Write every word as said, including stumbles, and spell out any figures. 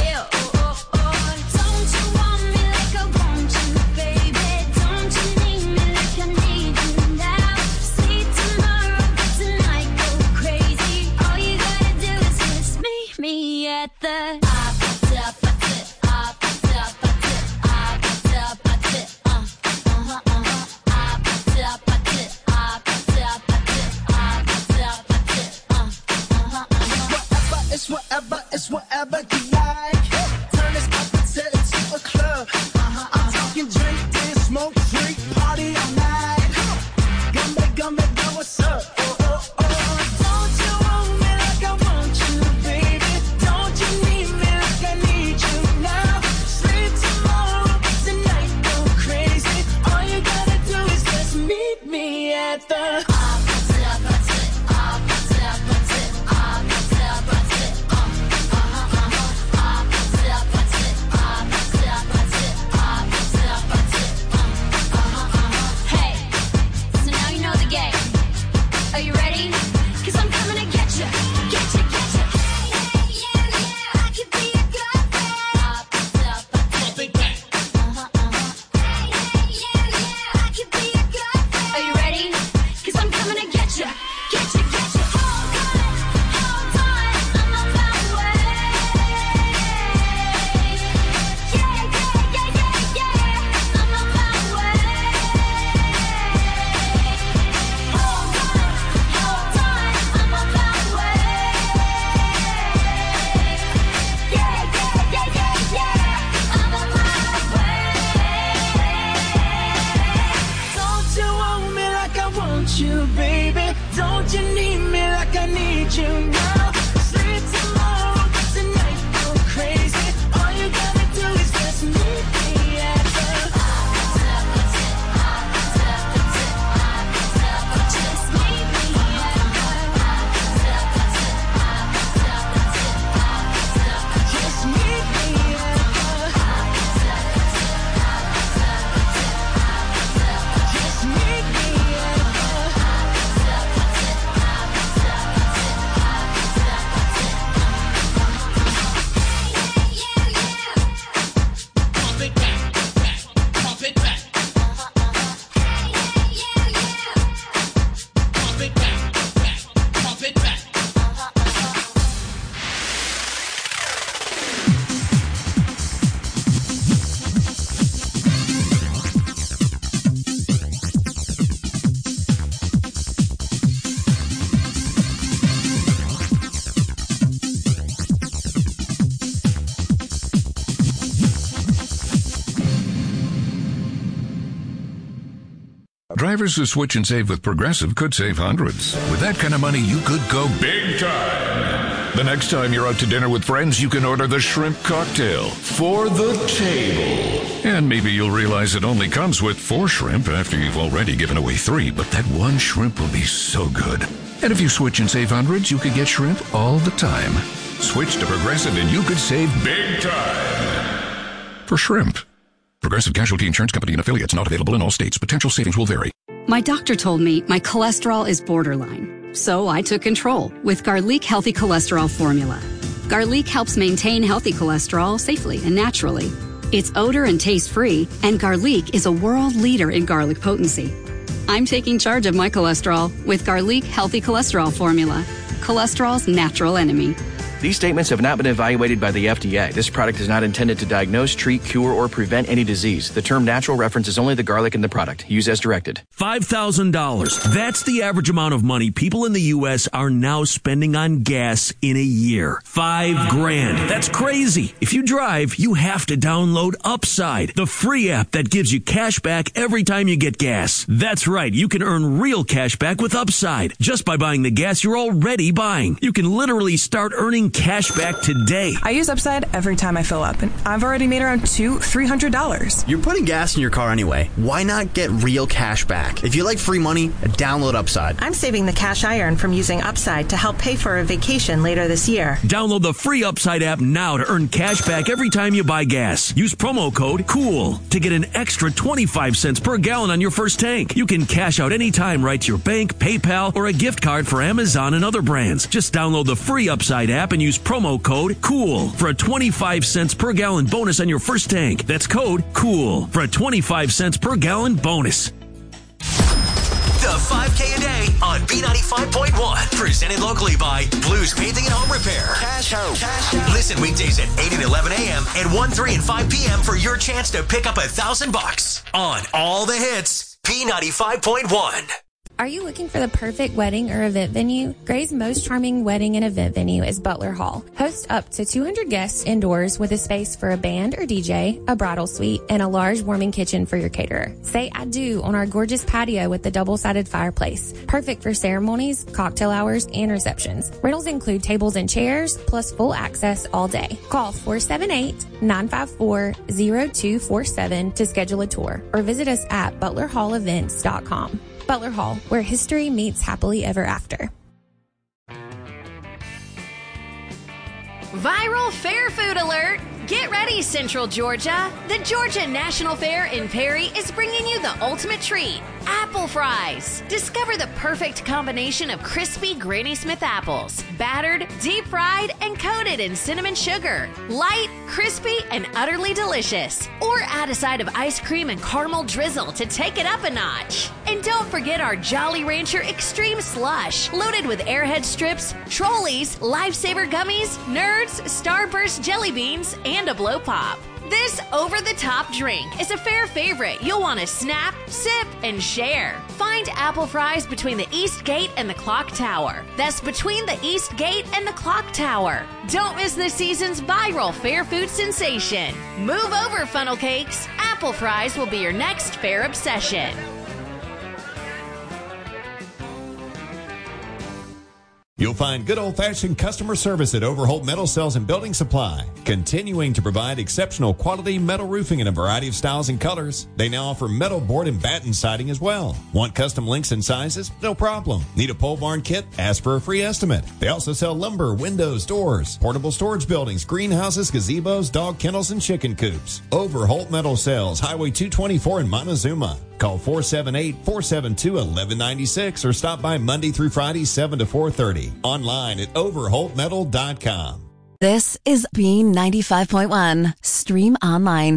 feel. Oh, oh, oh. Don't you want me like I want you, baby? Don't you need me like I need you now? See tomorrow, but tonight go crazy. All you gotta do is just meet me at the I put up, I tip, I put up, I tip, I put up, I tip, uh, uh-huh, uh-huh. I put up, I tip, I put up, I tip, I put up, I tip, uh, uh-huh, uh-huh. Whatever, it's whatever, it's whatever you like. Turn this up and set it to a club. Uh-huh, I'm talking drink, dance, smoke, freak, party all night. Gumbe, gumbe, go, what's up? Oh, oh, oh. Don't you want me like I want you, baby? Don't you need me like I need you now? Sleep tomorrow, but tonight go crazy. All you gotta do is just meet me at the I put it up, I tip, I put it up, I tip, I put it up, I tip, uh, uh-huh, uh-huh. I put it up, I tip, I put it up, I tip, I put it up, I tip, uh, uh-huh, uh-huh. Hey, so now you know the game. Are you ready? Cause I'm coming to get you, get you, get you. Hey, hey, yeah, yeah, I could be a girlfriend. I put it up, I tip, big bang. uh-huh, uh-huh. Hey, hey, yeah, yeah, I could be a girlfriend. Are you ready? Cause I'm coming to get you, get you, get you. Hold on, hold on, I'm on my way. Yeah, yeah, yeah, yeah, yeah, I'm on my way. Hold on, hold on, I'm on my way. Yeah, yeah, yeah, yeah, yeah, I'm on my way. Don't you want me like I want you, baby? Don't you need me like I need you now? Sleep tomorrow, but tonight go crazy. All you gotta do is just meet me at the Just meet me just meet me at the just meet me at the pump it back, back, pump it back. Pump it back, back, pump it back. Drivers who switch and save with Progressive could save hundreds. With that kind of money, you could go big time. The next time you're out to dinner with friends, you can order the shrimp cocktail for the table. And maybe you'll realize it only comes with four shrimp after you've already given away three, but that one shrimp will be so good. And if you switch and save hundreds, you could get shrimp all the time. Switch to Progressive and you could save big time. For shrimp. Progressive Casualty Insurance Company and affiliates, not available in all states. Potential savings will vary. My doctor told me my cholesterol is borderline, so I took control with Garlic Healthy Cholesterol Formula. Garlic helps maintain healthy cholesterol safely and naturally. It's odor and taste-free, and Garlic is a world leader in garlic potency. I'm taking charge of my cholesterol with Garlic Healthy Cholesterol Formula, cholesterol's natural enemy. These statements have not been evaluated by the F D A. This product is not intended to diagnose, treat, cure, or prevent any disease. The term natural references only the garlic in the product. Use as directed. five thousand dollars. That's the average amount of money people in the U S are now spending on gas in a year. Five grand. That's crazy. If you drive, you have to download Upside, the free app that gives you cash back every time you get gas. That's right. You can earn real cash back with Upside just by buying the gas you're already buying. You can literally start earning cash back today. I use Upside every time I fill up, and I've already made around two, three hundred dollars. You're putting gas in your car anyway. Why not get real cash back? If you like free money, download Upside. I'm saving the cash I earn from using Upside to help pay for a vacation later this year. Download the free Upside app now to earn cash back every time you buy gas. Use promo code COOL to get an extra twenty-five cents per gallon on your first tank. You can cash out anytime right to your bank, PayPal, or a gift card for Amazon and other brands. Just download the free Upside app and and use promo code COOL for a twenty-five cents per gallon bonus on your first tank. That's code COOL for a twenty-five cents per gallon bonus. The five K a day on B ninety-five point one. Presented locally by Blues Painting and Home Repair. Cash out. Cash out. Listen weekdays at eight and eleven a.m. and one, three, and five p.m. for your chance to pick up a thousand bucks on all the hits. B ninety-five point one. Are you looking for the perfect wedding or event venue? Gray's most charming wedding and event venue is Butler Hall. Host up to two hundred guests indoors with a space for a band or D J, a bridal suite, and a large warming kitchen for your caterer. Say I do on our gorgeous patio with the double-sided fireplace. Perfect for ceremonies, cocktail hours, and receptions. Rentals include tables and chairs, plus full access all day. Call four seven eight, nine five four, zero two four seven to schedule a tour or visit us at butler hall events dot com. Butler Hall, where history meets happily ever after. Viral Fair Food Alert! Get ready, Central Georgia. The Georgia National Fair in Perry is bringing you the ultimate treat, apple fries. Discover the perfect combination of crispy Granny Smith apples, battered, deep fried, and coated in cinnamon sugar. Light, crispy, and utterly delicious. Or add a side of ice cream and caramel drizzle to take it up a notch. And don't forget our Jolly Rancher Extreme Slush, loaded with Airhead strips, Trolleys, Lifesaver gummies, Nerds, Starburst jelly beans, and a blow pop. This over-the-top drink is a fair favorite you'll want to snap, sip, and share. Find apple fries between the East Gate and the Clock Tower. That's between the East Gate and the Clock Tower. Don't miss this season's viral fair food sensation. Move over, funnel cakes. Apple fries will be your next fair obsession. You'll find good old-fashioned customer service at Overholt Metal Sales and Building Supply, continuing to provide exceptional quality metal roofing in a variety of styles and colors. They now offer metal board and batten siding as well. Want custom lengths and sizes? No problem. Need a pole barn kit? Ask for a free estimate. They also sell lumber, windows, doors, portable storage buildings, greenhouses, gazebos, dog kennels, and chicken coops. Overholt Metal Sales, Highway two twenty-four in Montezuma. Call four seven eight, four seven two, one one nine six or stop by Monday through Friday, seven to four thirty. Online at overholt metal dot com. This is B ninety-five point one. Stream online